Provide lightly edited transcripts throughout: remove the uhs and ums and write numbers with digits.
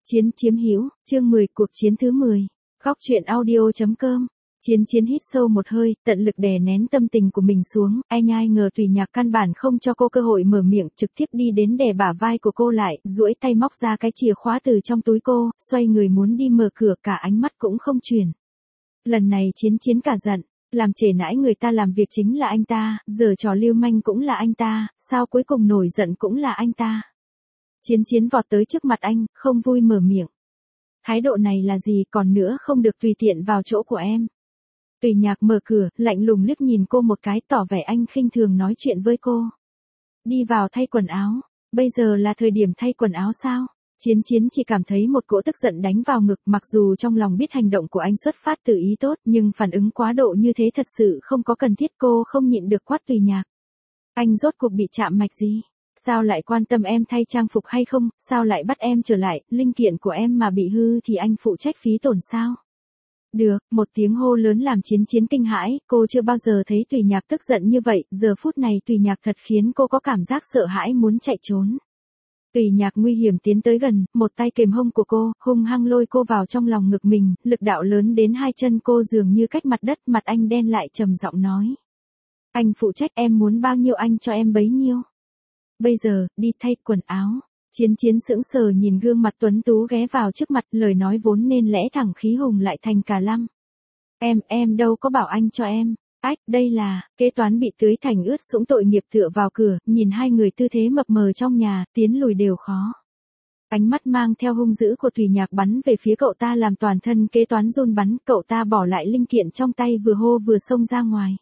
Chiến chiếm hữu, chương 10, cuộc chiến thứ 10. Góc truyện audio.com. Chiến hít sâu một hơi, tận lực đè nén tâm tình của mình xuống, ai ngờ Tùy Nhạc căn bản không cho cô cơ hội mở miệng, trực tiếp đi đến đè bả vai của cô lại, duỗi tay móc ra cái chìa khóa từ trong túi cô, xoay người muốn đi mở cửa, cả ánh mắt cũng không chuyển. Lần này Chiến cả giận, làm trễ nãi người ta làm việc chính là anh ta, giở trò lưu manh cũng là anh ta, sao cuối cùng nổi giận cũng là anh ta. Chiến vọt tới trước mặt anh, không vui mở miệng. Thái độ này là gì, còn nữa không được tùy tiện vào chỗ của em. Tùy Nhạc mở cửa, lạnh lùng liếc nhìn cô một cái, tỏ vẻ anh khinh thường nói chuyện với cô. Đi vào thay quần áo, bây giờ là thời điểm thay quần áo sao? Chiến chỉ cảm thấy một cỗ tức giận đánh vào ngực, mặc dù trong lòng biết hành động của anh xuất phát từ ý tốt, nhưng phản ứng quá độ như thế thật sự không có cần thiết, cô không nhịn được quát Tùy Nhạc. Anh rốt cuộc bị chạm mạch gì? Sao lại quan tâm em thay trang phục hay không, sao lại bắt em trở lại, linh kiện của em mà bị hư thì anh phụ trách phí tổn sao? Được, một tiếng hô lớn làm Chiến kinh hãi, cô chưa bao giờ thấy Tùy Nhạc tức giận như vậy, giờ phút này Tùy Nhạc thật khiến cô có cảm giác sợ hãi muốn chạy trốn. Tùy Nhạc nguy hiểm tiến tới gần, một tay kềm hông của cô, hung hăng lôi cô vào trong lòng ngực mình, lực đạo lớn đến hai chân cô dường như cách mặt đất, mặt anh đen lại trầm giọng nói. Anh phụ trách, em muốn bao nhiêu anh cho em bấy nhiêu. Bây giờ, đi thay quần áo. Chiến sững sờ nhìn gương mặt tuấn tú ghé vào trước mặt, lời nói vốn nên lẽ thẳng khí hùng lại thành cà lăm. Em đâu có bảo anh cho em. Ách, đây là, kế toán bị tưới thành ướt sũng tội nghiệp tựa vào cửa, nhìn hai người tư thế mập mờ trong nhà, tiến lùi đều khó. Ánh mắt mang theo hung dữ của Tùy Nhạc bắn về phía cậu ta làm toàn thân kế toán run bắn, cậu ta bỏ lại linh kiện trong tay vừa hô vừa xông ra ngoài.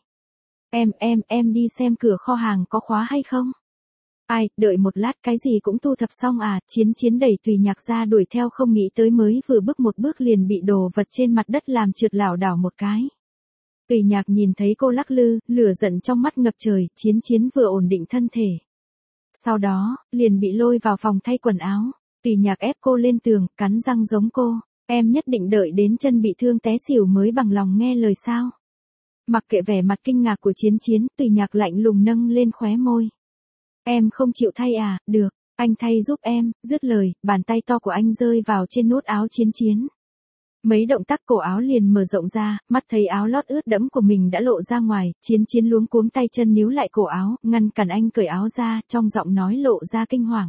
Em đi xem cửa kho hàng có khóa hay không? Ai, đợi một lát, cái gì cũng thu thập xong à? Chiến đẩy Tùy Nhạc ra đuổi theo, không nghĩ tới mới vừa bước một bước liền bị đồ vật trên mặt đất làm trượt lảo đảo một cái. Tùy Nhạc nhìn thấy cô lắc lư, lửa giận trong mắt ngập trời, Chiến vừa ổn định thân thể. Sau đó, liền bị lôi vào phòng thay quần áo. Tùy Nhạc ép cô lên tường, cắn răng giống cô. Em nhất định đợi đến chân bị thương té xỉu mới bằng lòng nghe lời sao? Mặc kệ vẻ mặt kinh ngạc của Chiến, Tùy Nhạc lạnh lùng nâng lên khóe môi. Em không chịu thay à, được, anh thay giúp em, dứt lời, bàn tay to của anh rơi vào trên nút áo Chiến. Mấy động tác cổ áo liền mở rộng ra, mắt thấy áo lót ướt đẫm của mình đã lộ ra ngoài, Chiến luống cuống tay chân níu lại cổ áo, ngăn cản anh cởi áo ra, trong giọng nói lộ ra kinh hoàng.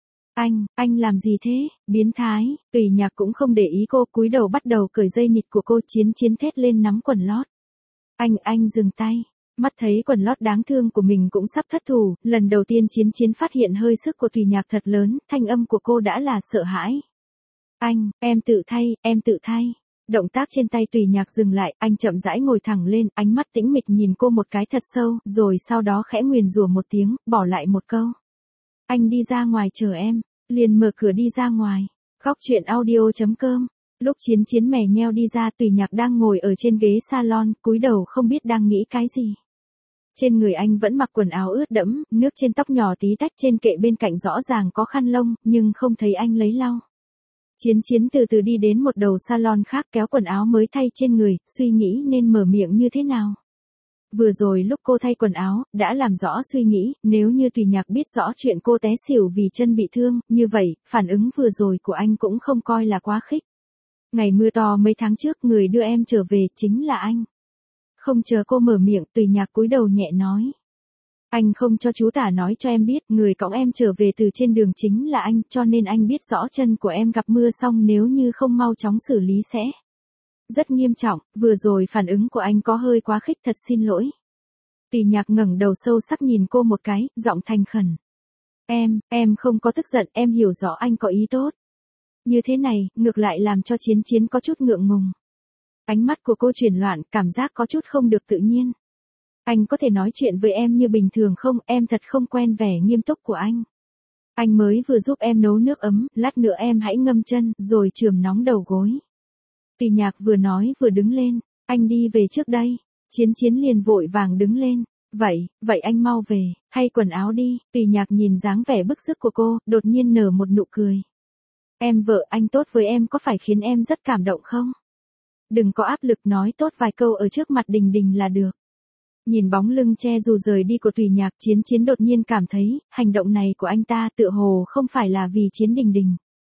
Anh làm gì thế, biến thái? Tùy Nhạc cũng không để ý cô, cúi đầu bắt đầu cởi dây nịt của cô, Chiến thét lên nắm quần lót. Anh dừng tay. Mắt thấy quần lót đáng thương của mình cũng sắp thất thủ, lần đầu tiên Chiến phát hiện hơi sức của Tùy Nhạc thật lớn, thanh âm của cô đã là sợ hãi. Em tự thay. Động tác trên tay Tùy Nhạc dừng lại, anh chậm rãi ngồi thẳng lên, ánh mắt tĩnh mịch nhìn cô một cái thật sâu, rồi sau đó khẽ nguyền rủa một tiếng, bỏ lại một câu. Anh đi ra ngoài chờ em, liền mở cửa đi ra ngoài. Góc truyện audio.com. Lúc Chiến mè nheo đi ra, Tùy Nhạc đang ngồi ở trên ghế salon, cúi đầu không biết đang nghĩ cái gì. Trên người anh vẫn mặc quần áo ướt đẫm, nước trên tóc nhỏ tí tách, trên kệ bên cạnh rõ ràng có khăn lông, nhưng không thấy anh lấy lau. Chiến từ từ đi đến một đầu salon khác, kéo quần áo mới thay trên người, suy nghĩ nên mở miệng như thế nào. Vừa rồi lúc cô thay quần áo, đã làm rõ suy nghĩ, nếu như Tùy Nhạc biết rõ chuyện cô té xỉu vì chân bị thương, như vậy, phản ứng vừa rồi của anh cũng không coi là quá khích. Ngày mưa to mấy tháng trước, người đưa em trở về chính là anh. Không chờ cô mở miệng, Tùy Nhạc cúi đầu nhẹ nói. Anh không cho chú tả nói cho em biết, người cõng em trở về từ trên đường chính là anh, cho nên anh biết rõ chân của em gặp mưa xong nếu như không mau chóng xử lý sẽ rất nghiêm trọng, vừa rồi phản ứng của anh có hơi quá khích, thật xin lỗi. Tùy Nhạc ngẩng đầu sâu sắc nhìn cô một cái, giọng thành khẩn. Em không có tức giận, em hiểu rõ anh có ý tốt. Như thế này, ngược lại làm cho Chiến có chút ngượng ngùng. Ánh mắt của cô chuyển loạn, cảm giác có chút không được tự nhiên. Anh có thể nói chuyện với em như bình thường không, em thật không quen vẻ nghiêm túc của anh. Anh mới vừa giúp em nấu nước ấm, lát nữa em hãy ngâm chân, rồi chườm nóng đầu gối. Tùy Nhạc vừa nói vừa đứng lên, anh đi về trước đây. Chiến liền vội vàng đứng lên. Vậy anh mau về, hay quần áo đi. Tùy Nhạc nhìn dáng vẻ bức xúc của cô, đột nhiên nở một nụ cười. Em vợ anh tốt với em có phải khiến em rất cảm động không? Đừng có áp lực, nói tốt vài câu ở trước mặt Đình là được. Nhìn bóng lưng che dù rời đi của Tùy Nhạc, Chiến đột nhiên cảm thấy, hành động này của anh ta tựa hồ không phải là vì Chiến Đình.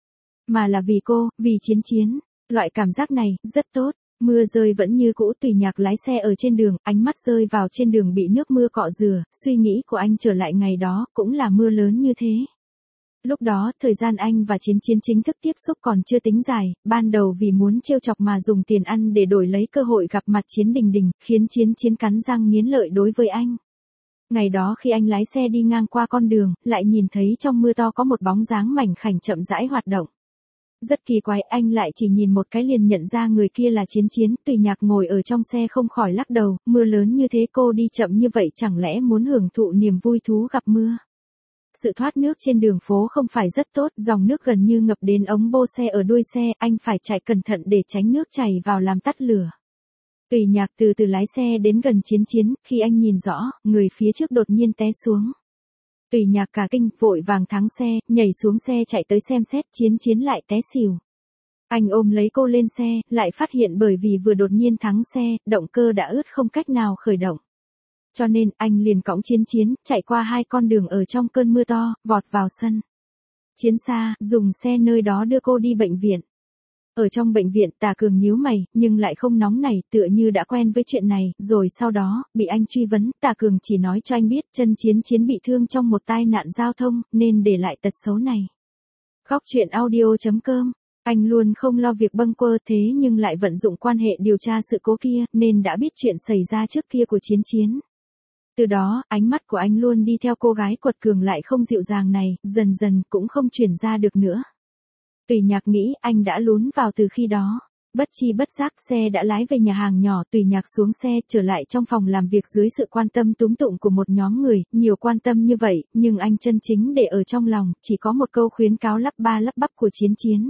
mà là vì cô, vì Chiến Chiến. Loại cảm giác này, rất tốt. Mưa rơi vẫn như cũ, Tùy Nhạc lái xe ở trên đường, ánh mắt rơi vào trên đường bị nước mưa cọ rửa, suy nghĩ của anh trở lại ngày đó, cũng là mưa lớn như thế. Lúc đó, thời gian anh và Chiến Chiến chính thức tiếp xúc còn chưa tính dài, ban đầu vì muốn trêu chọc mà dùng tiền ăn để đổi lấy cơ hội gặp mặt Chiến Đình Đình, khiến Chiến Chiến cắn răng nghiến lợi đối với anh. Ngày đó khi anh lái xe đi ngang qua con đường, lại nhìn thấy trong mưa to có một bóng dáng mảnh khảnh chậm rãi hoạt động. Rất kỳ quái, anh lại chỉ nhìn một cái liền nhận ra người kia là Chiến Chiến. Tùy Nhạc ngồi ở trong xe không khỏi lắc đầu, mưa lớn như thế cô đi chậm như vậy chẳng lẽ muốn hưởng thụ niềm vui thú gặp mưa. Sự thoát nước trên đường phố không phải rất tốt, dòng nước gần như ngập đến ống bô xe ở đuôi xe, anh phải chạy cẩn thận để tránh nước chảy vào làm tắt lửa. Tùy Nhạc từ từ lái xe đến gần Chiến Chiến, khi anh nhìn rõ, người phía trước đột nhiên té xuống. Tùy Nhạc cả kinh, vội vàng thắng xe, nhảy xuống xe chạy tới xem xét, Chiến Chiến lại té xỉu. Anh ôm lấy cô lên xe, lại phát hiện bởi vì vừa đột nhiên thắng xe, động cơ đã ướt không cách nào khởi động. Cho nên, anh liền cõng Chiến Chiến, chạy qua 2 con đường ở trong cơn mưa to, vọt vào sân. Chiến Sa, dùng xe nơi đó đưa cô đi bệnh viện. Ở trong bệnh viện, Tà Cường nhíu mày, nhưng lại không nóng nảy, tựa như đã quen với chuyện này, rồi sau đó, bị anh truy vấn, Tà Cường chỉ nói cho anh biết, chân Chiến Chiến bị thương trong một tai nạn giao thông, nên để lại tật xấu này. Góc truyện audio.com. Anh luôn không lo việc bâng quơ thế nhưng lại vận dụng quan hệ điều tra sự cố kia, nên đã biết chuyện xảy ra trước kia của Chiến Chiến. Từ đó, ánh mắt của anh luôn đi theo cô gái quật cường lại không dịu dàng này, dần dần cũng không chuyển ra được nữa. Tùy Nhạc nghĩ anh đã lún vào từ khi đó. Bất chi bất giác xe đã lái về nhà hàng nhỏ, Tùy Nhạc xuống xe trở lại trong phòng làm việc dưới sự quan tâm túm tụng của một nhóm người, nhiều quan tâm như vậy, nhưng anh chân chính để ở trong lòng, chỉ có một câu khuyến cáo lắp ba lắp bắp của Chiến Chiến.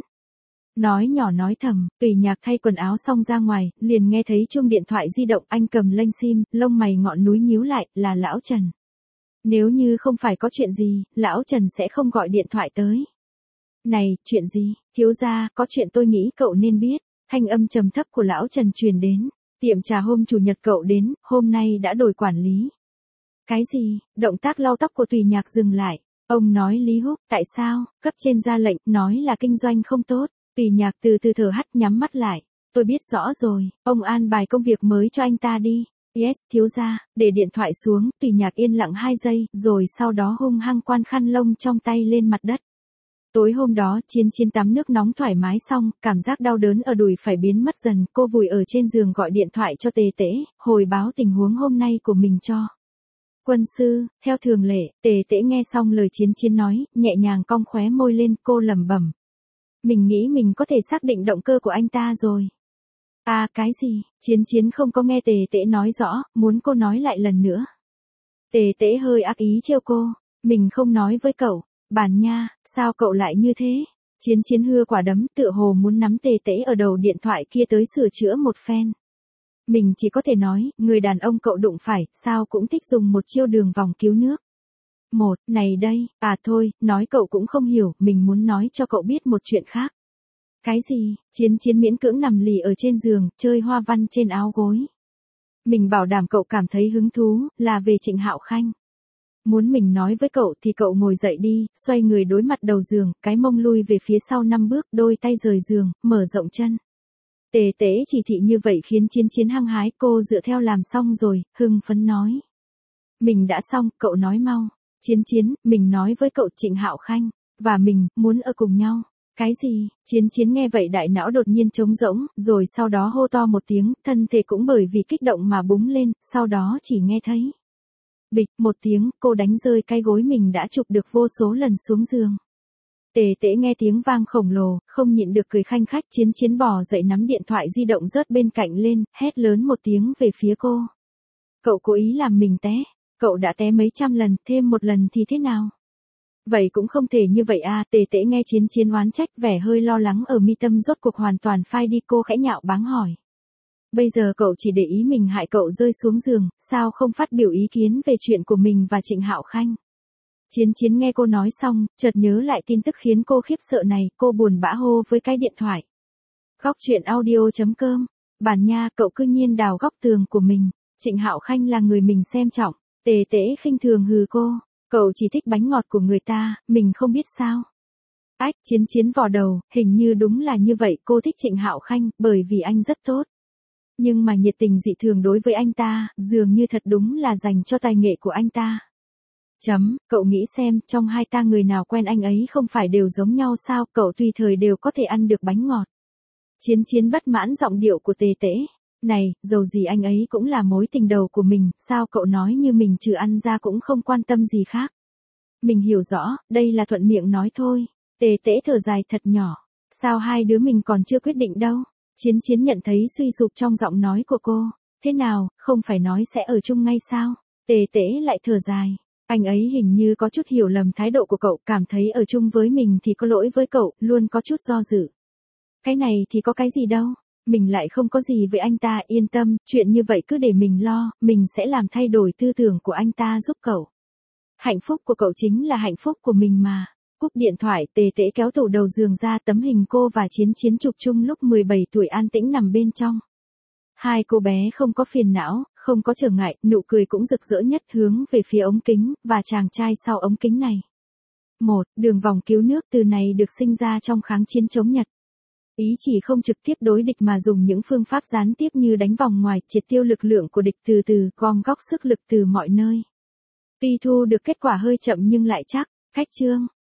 Nói nhỏ nói thầm, Tùy Nhạc thay quần áo xong ra ngoài, liền nghe thấy chuông điện thoại di động, anh cầm lênh sim, lông mày ngọn núi nhíu lại, là lão Trần. Nếu như không phải có chuyện gì, lão Trần sẽ không gọi điện thoại tới. Này, chuyện gì, thiếu gia, có chuyện tôi nghĩ cậu nên biết. Thanh âm trầm thấp của lão Trần truyền đến. Tiệm trà hôm chủ nhật cậu đến, hôm nay đã đổi quản lý. Cái gì? Động tác lau tóc của Tùy Nhạc dừng lại. Ông nói Lý Húc, tại sao? Cấp trên ra lệnh, nói là kinh doanh không tốt. Tùy Nhạc từ từ thở hắt nhắm mắt lại. Tôi biết rõ rồi, ông an bài công việc mới cho anh ta đi. Yes, thiếu gia. Để điện thoại xuống, Tùy Nhạc yên lặng 2 giây, rồi sau đó hung hăng quan khăn lông trong tay lên mặt đất. Tối hôm đó, Chiến Chiến tắm nước nóng thoải mái xong, cảm giác đau đớn ở đùi phải biến mất dần, cô vùi ở trên giường gọi điện thoại cho Tề Tễ, hồi báo tình huống hôm nay của mình cho. Quân sư, theo thường lệ, Tề Tễ nghe xong lời Chiến Chiến nói, nhẹ nhàng cong khóe môi lên, cô lẩm bẩm. Mình nghĩ mình có thể xác định động cơ của anh ta rồi. À, cái gì? Chiến Chiến không có nghe Tề Tễ nói rõ, muốn cô nói lại lần nữa. Tề Tễ hơi ác ý trêu cô, mình không nói với cậu. Bản nha, sao cậu lại như thế? Chiến Chiến hưa quả đấm, tựa hồ muốn nắm Tề Tễ ở đầu điện thoại kia tới sửa chữa một phen. Mình chỉ có thể nói, người đàn ông cậu đụng phải, sao cũng thích dùng một chiêu đường vòng cứu nước. Này đây, à thôi, nói cậu cũng không hiểu, mình muốn nói cho cậu biết một chuyện khác. Cái gì? Chiến Chiến miễn cưỡng nằm lì ở trên giường, chơi hoa văn trên áo gối. Mình bảo đảm cậu cảm thấy hứng thú, là về Trịnh Hạo Khanh. Muốn mình nói với cậu thì cậu ngồi dậy đi, xoay người đối mặt đầu giường, cái mông lui về phía sau 5 bước, đôi tay rời giường, mở rộng chân. Tề Tễ chỉ thị như vậy khiến Chiến Chiến hăng hái, cô dựa theo làm xong rồi, hưng phấn nói. Mình đã xong, cậu nói mau. Chiến Chiến, mình nói với cậu Trịnh Hạo Khanh, và mình, muốn ở cùng nhau. Cái gì? Chiến Chiến nghe vậy đại não đột nhiên trống rỗng, rồi sau đó hô to một tiếng, thân thể cũng bởi vì kích động mà búng lên, sau đó chỉ nghe thấy. Bịch, một tiếng, cô đánh rơi cái gối mình đã chụp được vô số lần xuống giường. Tề Tễ nghe tiếng vang khổng lồ, không nhịn được cười khanh khách. Chiến Chiến bò dậy nắm điện thoại di động rớt bên cạnh lên, hét lớn một tiếng về phía cô. Cậu cố ý làm mình té, cậu đã té mấy trăm lần, thêm một lần thì thế nào? Vậy cũng không thể như vậy à, Tề Tễ nghe Chiến Chiến oán trách, vẻ hơi lo lắng ở mi tâm rốt cuộc hoàn toàn phai đi, cô khẽ nhạo báng hỏi. Bây giờ cậu chỉ để ý mình hại cậu rơi xuống giường, sao không phát biểu ý kiến về chuyện của mình và Trịnh Hạo Khanh? Chiến Chiến nghe cô nói xong, chợt nhớ lại tin tức khiến cô khiếp sợ này, cô buồn bã hô với cái điện thoại. Góc truyện audio.com. Bản nha, cậu cư nhiên đào góc tường của mình. Trịnh Hạo Khanh là người mình xem trọng. Tề Tễ khinh thường hừ cô. Cậu chỉ thích bánh ngọt của người ta, mình không biết sao. Ách, Chiến Chiến vò đầu, hình như đúng là như vậy, cô thích Trịnh Hạo Khanh, bởi vì anh rất tốt. Nhưng mà nhiệt tình dị thường đối với anh ta, dường như thật đúng là dành cho tài nghệ của anh ta. Cậu nghĩ xem, trong hai ta người nào quen anh ấy không phải đều giống nhau sao, cậu tùy thời đều có thể ăn được bánh ngọt. Chiến Chiến bất mãn giọng điệu của Tề Tễ. Này, dầu gì anh ấy cũng là mối tình đầu của mình, sao cậu nói như mình trừ ăn ra cũng không quan tâm gì khác. Mình hiểu rõ, đây là thuận miệng nói thôi. Tề Tễ thở dài thật nhỏ. Sao hai đứa mình còn chưa quyết định đâu. Chiến Chiến nhận thấy suy sụp trong giọng nói của cô. Thế nào, không phải nói sẽ ở chung ngay sao? Tề Tễ lại thở dài. Anh ấy hình như có chút hiểu lầm thái độ của cậu, cảm thấy ở chung với mình thì có lỗi với cậu, luôn có chút do dự. Cái này thì có cái gì đâu, mình lại không có gì với anh ta, yên tâm, chuyện như vậy cứ để mình lo, mình sẽ làm thay đổi tư tưởng của anh ta giúp cậu. Hạnh phúc của cậu chính là hạnh phúc của mình mà. Cúp điện thoại, Tề Tễ kéo tủ đầu giường ra, tấm hình cô và Chiến Chiến chụp chung lúc 17 tuổi an tĩnh nằm bên trong. Hai cô bé không có phiền não, không có trở ngại, nụ cười cũng rực rỡ nhất hướng về phía ống kính, và chàng trai sau ống kính này. Đường vòng cứu nước từ này được sinh ra trong kháng chiến chống Nhật. Ý chỉ không trực tiếp đối địch mà dùng những phương pháp gián tiếp như đánh vòng ngoài, triệt tiêu lực lượng của địch từ từ, gom góp sức lực từ mọi nơi. Tuy thu được kết quả hơi chậm nhưng lại chắc. Khách trương.